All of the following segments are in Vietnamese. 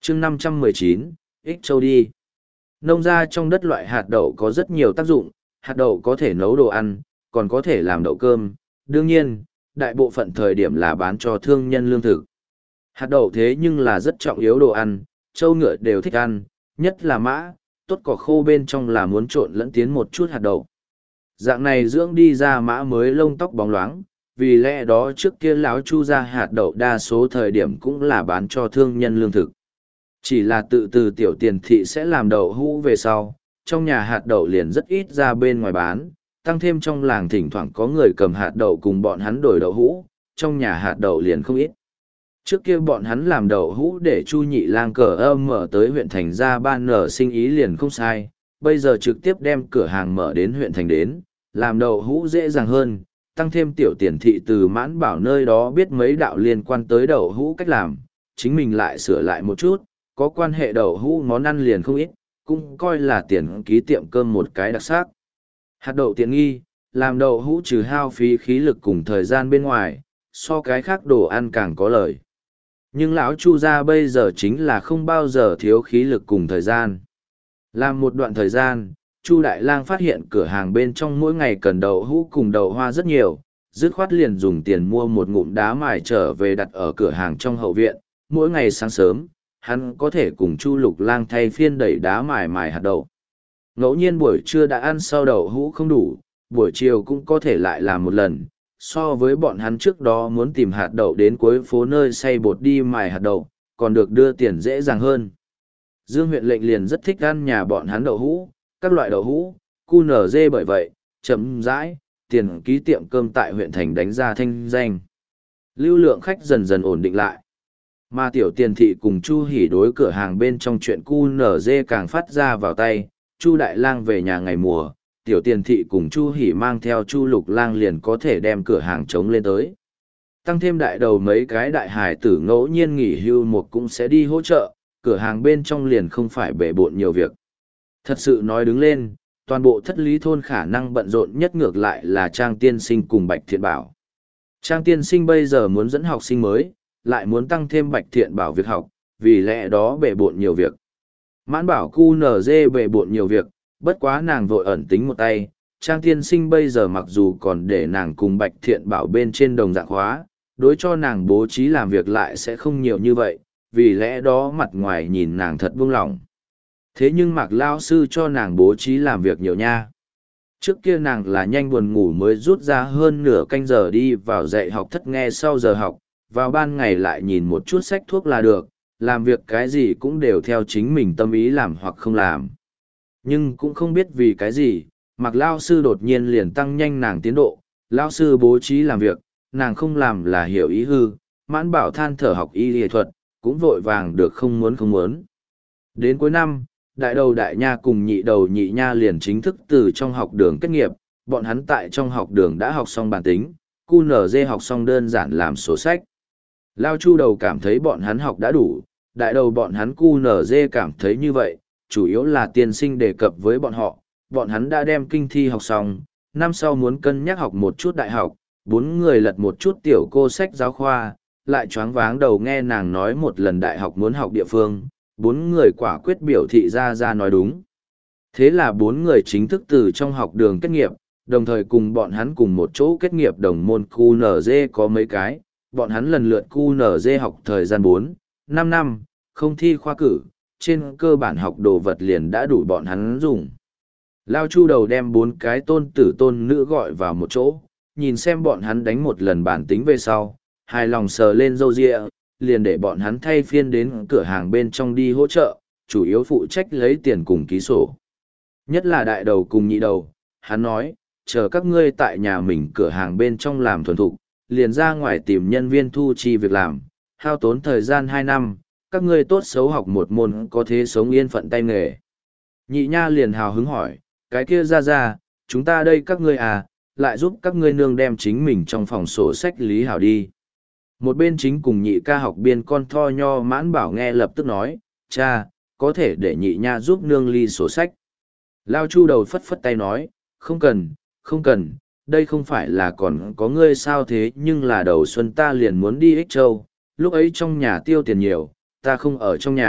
chương 519, ích châu đi. Nông ra trong đất loại hạt đậu có rất nhiều tác dụng, hạt đậu có thể nấu đồ ăn, còn có thể làm đậu cơm, đương nhiên, đại bộ phận thời điểm là bán cho thương nhân lương thực. Hạt đậu thế nhưng là rất trọng yếu đồ ăn, trâu ngựa đều thích ăn, nhất là mã, tốt cỏ khô bên trong là muốn trộn lẫn tiến một chút hạt đậu. Dạng này dưỡng đi ra mã mới lông tóc bóng loáng, vì lẽ đó trước kia lão Chu ra hạt đậu đa số thời điểm cũng là bán cho thương nhân lương thực. Chỉ là tự từ tiểu tiền thị sẽ làm đậu hũ về sau, trong nhà hạt đậu liền rất ít ra bên ngoài bán, tăng thêm trong làng thỉnh thoảng có người cầm hạt đậu cùng bọn hắn đổi đậu hũ, trong nhà hạt đậu liền không ít. Trước kia bọn hắn làm đậu hũ để Chu Nhị Lang cờ âm mở tới huyện thành ra ban nở sinh ý liền không sai, bây giờ trực tiếp đem cửa hàng mở đến huyện thành đến, làm đậu hũ dễ dàng hơn, tăng thêm tiểu tiền thị từ Mãn Bảo nơi đó biết mấy đạo liên quan tới đậu hũ cách làm, chính mình lại sửa lại một chút, có quan hệ đậu hũ món ăn liền không ít, cũng coi là tiền ký tiệm cơm một cái đặc sắc. Hạt đậu tiện nghi, làm đậu hũ trừ hao phí khí lực cùng thời gian bên ngoài, so cái khác đồ ăn càng có lời. Nhưng lão Chu gia bây giờ chính là không bao giờ thiếu khí lực cùng thời gian. Làm một đoạn thời gian, Chu Đại Lang phát hiện cửa hàng bên trong mỗi ngày cần đậu hũ cùng đậu hoa rất nhiều, dứt khoát liền dùng tiền mua một ngụm đá mài trở về đặt ở cửa hàng trong hậu viện. Mỗi ngày sáng sớm, hắn có thể cùng Chu Lục Lang thay phiên đẩy đá mài hạt đậu. Ngẫu nhiên buổi trưa đã ăn sau đậu hũ không đủ, buổi chiều cũng có thể lại làm một lần. So với bọn hắn trước đó muốn tìm hạt đậu đến cuối phố nơi xay bột đi mài hạt đậu, còn được đưa tiền dễ dàng hơn. Dương huyện lệnh liền rất thích ăn nhà bọn hắn đậu hũ, các loại đậu hũ, cu nở dê, bởi vậy, chấm dãi, tiền ký tiệm cơm tại huyện thành đánh ra thanh danh. Lưu lượng khách dần dần ổn định lại. Mà tiểu tiền thị cùng Chu Hỉ đối cửa hàng bên trong chuyện cu nở dê càng phát ra vào tay, Chu Đại Lang về nhà ngày mùa, tiểu tiền thị cùng Chu Hỉ mang theo Chu Lục Lang liền có thể đem cửa hàng trống lên tới. Tăng thêm đại đầu mấy cái đại hải tử ngẫu nhiên nghỉ hưu một cũng sẽ đi hỗ trợ, cửa hàng bên trong liền không phải bể bộn nhiều việc. Thật sự nói đứng lên, toàn bộ Thất Lý thôn khả năng bận rộn nhất ngược lại là Trang tiên sinh cùng Bạch Thiện Bảo. Trang tiên sinh bây giờ muốn dẫn học sinh mới, lại muốn tăng thêm Bạch Thiện Bảo việc học, vì lẽ đó bể bộn nhiều việc. Mãn Bảo cu nở dê bể bộn nhiều việc, bất quá nàng vội ẩn tính một tay. Trang tiên sinh bây giờ mặc dù còn để nàng cùng Bạch Thiện Bảo bên trên đồng dạng khóa, đối cho nàng bố trí làm việc lại sẽ không nhiều như vậy, vì lẽ đó mặt ngoài nhìn nàng thật buông lỏng. Thế nhưng Mạc Lao sư cho nàng bố trí làm việc nhiều nha. Trước kia nàng là nhanh buồn ngủ mới rút ra hơn nửa canh giờ đi vào dạy học thất nghe sau giờ học, vào ban ngày lại nhìn một chút sách thuốc là được, làm việc cái gì cũng đều theo chính mình tâm ý làm hoặc không làm. Nhưng cũng không biết vì cái gì, Mạc Lao sư đột nhiên liền tăng nhanh nàng tiến độ, Lao sư bố trí làm việc, nàng không làm là hiểu ý hư, Mãn Bảo than thở học y y thuật, cũng vội vàng được không muốn. Đến cuối năm, đại đầu đại nha cùng nhị đầu nhị nha liền chính thức từ trong học đường kết nghiệp, bọn hắn tại trong học đường đã học xong bản tính, QNZ học xong đơn giản làm sổ sách. Lao Chu đầu cảm thấy bọn hắn học đã đủ, đại đầu bọn hắn QNZ cảm thấy như vậy, chủ yếu là tiên sinh đề cập với bọn hắn đã đem kinh thi học xong, năm sau muốn cân nhắc học một chút đại học, bốn người lật một chút tiểu cô sách giáo khoa, lại choáng váng đầu nghe nàng nói một lần đại học muốn học địa phương, bốn người quả quyết biểu thị ra nói đúng. Thế là bốn người chính thức từ trong học đường kết nghiệp, đồng thời cùng bọn hắn cùng một chỗ kết nghiệp đồng môn QNZ có mấy cái, bọn hắn lần lượt QNZ học thời gian 4-5 năm, không thi khoa cử, trên cơ bản học đồ vật liền đã đủ bọn hắn dùng. Lao Chu đầu đem bốn cái tôn tử tôn nữ gọi vào một chỗ, nhìn xem bọn hắn đánh một lần bản tính về sau, hài lòng sờ lên râu ria, liền để bọn hắn thay phiên đến cửa hàng bên trong đi hỗ trợ, chủ yếu phụ trách lấy tiền cùng ký sổ. Nhất là đại đầu cùng nhị đầu, hắn nói, chờ các ngươi tại nhà mình cửa hàng bên trong làm thuần thục, liền ra ngoài tìm nhân viên thu chi việc làm, hao tốn thời gian 2 năm, các ngươi tốt xấu học một môn có thế sống yên phận tay nghề. Nhị nha liền hào hứng hỏi, cái kia ra, chúng ta đây các ngươi à, lại giúp các ngươi nương đem chính mình trong phòng sổ sách lý hảo đi. Một bên chính cùng nhị ca học biên con tho nho Mãn Bảo nghe lập tức nói, cha, có thể để nhị nha giúp nương ly sổ sách. Lao Chu đầu phất phất tay nói, không cần, đây không phải là còn có ngươi sao thế nhưng là đầu xuân ta liền muốn đi Ích Châu, lúc ấy trong nhà tiêu tiền nhiều, ta không ở trong nhà,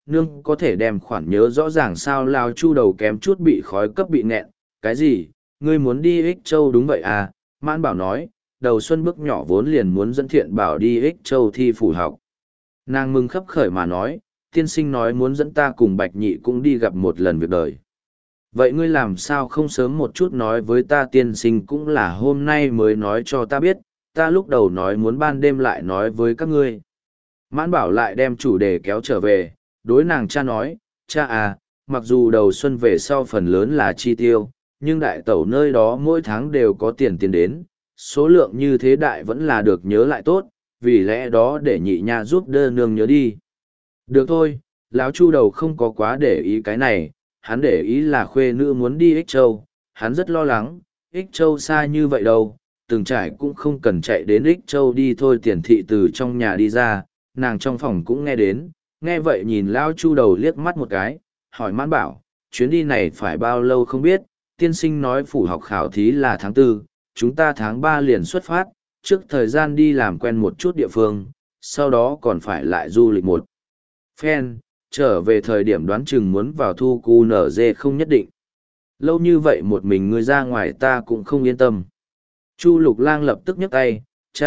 nương có thể đem khoản nhớ rõ ràng sao? Lao Chu đầu kém chút bị khói cấp bị nghẹn. Cái gì, ngươi muốn đi Ích Châu? Đúng vậy à? Mãn Bảo nói, đầu xuân bước nhỏ vốn liền muốn dẫn Thiện Bảo đi Ích Châu thi phủ học. Nàng mừng khấp khởi mà nói, tiên sinh nói muốn dẫn ta cùng Bạch Nhị cũng đi gặp một lần việc đời. Vậy ngươi làm sao không sớm một chút nói với ta? Tiên sinh cũng là hôm nay mới nói cho ta biết, ta lúc đầu nói muốn ban đêm lại nói với các ngươi. Mãn Bảo lại đem chủ đề kéo trở về, đối nàng cha nói, cha à, mặc dù đầu xuân về sau phần lớn là chi tiêu, nhưng đại tẩu nơi đó mỗi tháng đều có tiền tiền đến, số lượng như thế đại vẫn là được nhớ lại tốt, vì lẽ đó để nhị nha giúp đỡ nương nhớ đi. Được thôi, lão Chu đầu không có quá để ý cái này, hắn để ý là khuê nữ muốn đi Ích Châu, hắn rất lo lắng, Ích Châu xa như vậy đâu, từng trải cũng không cần chạy đến Ích Châu đi thôi. Tiền thị từ trong nhà đi ra, nàng trong phòng cũng nghe đến, nghe vậy nhìn lão Chu đầu liếc mắt một cái, hỏi Mãn Bảo, chuyến đi này phải bao lâu không biết? Tiên sinh nói phủ học khảo thí là tháng 4, chúng ta tháng 3 liền xuất phát, trước thời gian đi làm quen một chút địa phương, sau đó còn phải lại du lịch một phen, trở về thời điểm đoán chừng muốn vào thu cu nở dê không nhất định. Lâu như vậy một mình ngươi ra ngoài ta cũng không yên tâm. Chu Lục Lang lập tức nhấc tay,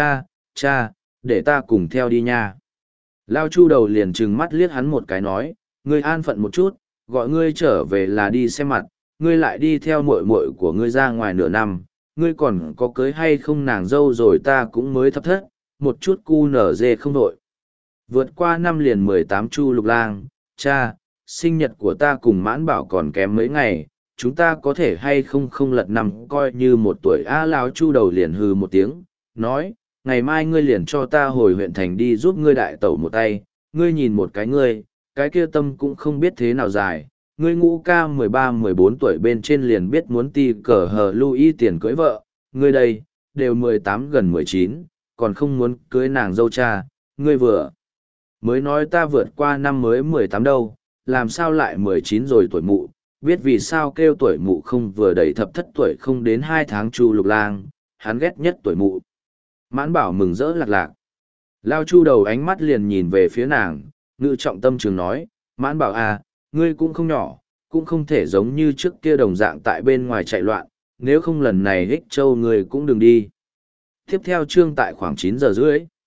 cha, để ta cùng theo đi nha. Lao Chu đầu liền trừng mắt liếc hắn một cái nói, ngươi an phận một chút, gọi ngươi trở về là đi xem mặt, ngươi lại đi theo muội muội của ngươi ra ngoài nửa năm, ngươi còn có cưới hay không nàng dâu rồi ta cũng mới thấp thất, một chút cu nở dê không đội. Vượt qua năm liền 18. Chu Lục Lang, cha, sinh nhật của ta cùng Mãn Bảo còn kém mấy ngày, chúng ta có thể hay không lật năm coi như một tuổi. Lão Chu đầu liền hừ một tiếng, nói, ngày mai ngươi liền cho ta hồi huyện thành đi giúp ngươi đại tẩu một tay, ngươi nhìn một cái ngươi, cái kia tâm cũng không biết thế nào dài, ngươi ngũ ca 13-14 tuổi bên trên liền biết muốn ti cờ hờ Louis tiền cưới vợ, ngươi đây, đều 18 gần 19, còn không muốn cưới nàng dâu cha, ngươi vừa mới nói ta vượt qua năm mới 18 đâu, làm sao lại 19 rồi tuổi mụ, biết vì sao kêu tuổi mụ không vừa đầy thập thất tuổi không đến 2 tháng. Chu Lục Lang, hắn ghét nhất tuổi mụ. Mãn Bảo mừng rỡ lạc lạc. Lao Chu đầu ánh mắt liền nhìn về phía nàng, ngự trọng tâm trường nói, Mãn Bảo à, ngươi cũng không nhỏ, cũng không thể giống như trước kia đồng dạng tại bên ngoài chạy loạn, nếu không lần này Ích Châu ngươi cũng đừng đi. Tiếp theo chương tại khoảng 9 giờ rưỡi.